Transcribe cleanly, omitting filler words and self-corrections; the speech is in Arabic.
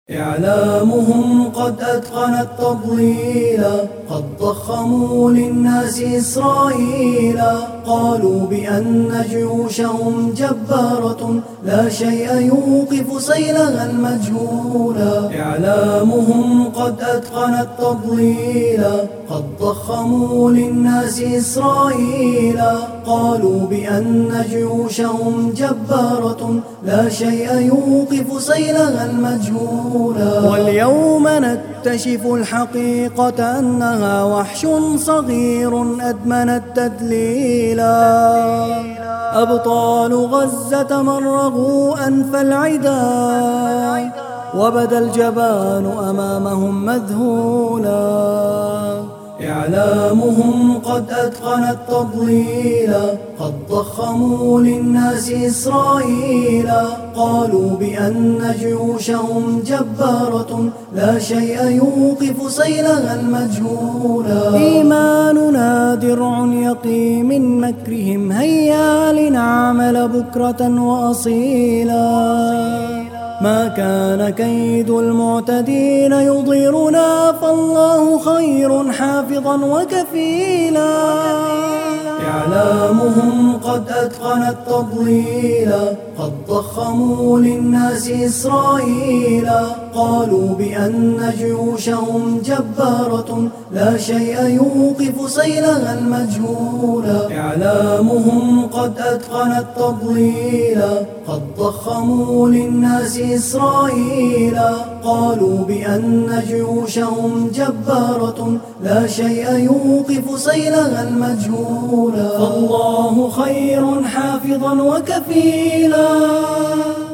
إعلامهم قد أتقن التضليل، قد ضخموا للناس إسرائيل، قالوا بأن جيوشهم جبارة لا شيء يوقف سيلها المجهول. إعلامهم قد أتقن التضليل، قد ضخموا للناس إسرائيل، قالوا بأن جيوشهم جبارة لا شيء يوقف سيلها المجهول. واليوم نكتشف الحقيقة أنها وحش صغير أدمن التدليل. أبطال غزة مرغوا أنف العدا، وبدا الجبان أمامهم مذهولا. إعلامهم قد أتقن التضليل، قد ضخموا للناس إسرائيل، قالوا بأن جيوشهم جبارة لا شيء يوقف سيلها المجهول. إيماننا درع يقي من مكرهم، هيا لنعمل بكرة وأصيلا. ما كان كيد المعتدين يضيرنا، فالله خير حافظا وكفيلا. إعلامهم قد أتقن التضليل، قد ضخموا للناس إسرائيل، قالوا بأن جيوشهم جبارة لا شيء يوقف سيلها المجهول. إعلامهم قد أتقن التضليل، قد ضخموا للناس إسرائيل، قالوا بأن جيوشهم جبارة لا شيء يوقف سيلها المجهول. فالله خير حافظا وكفيلا.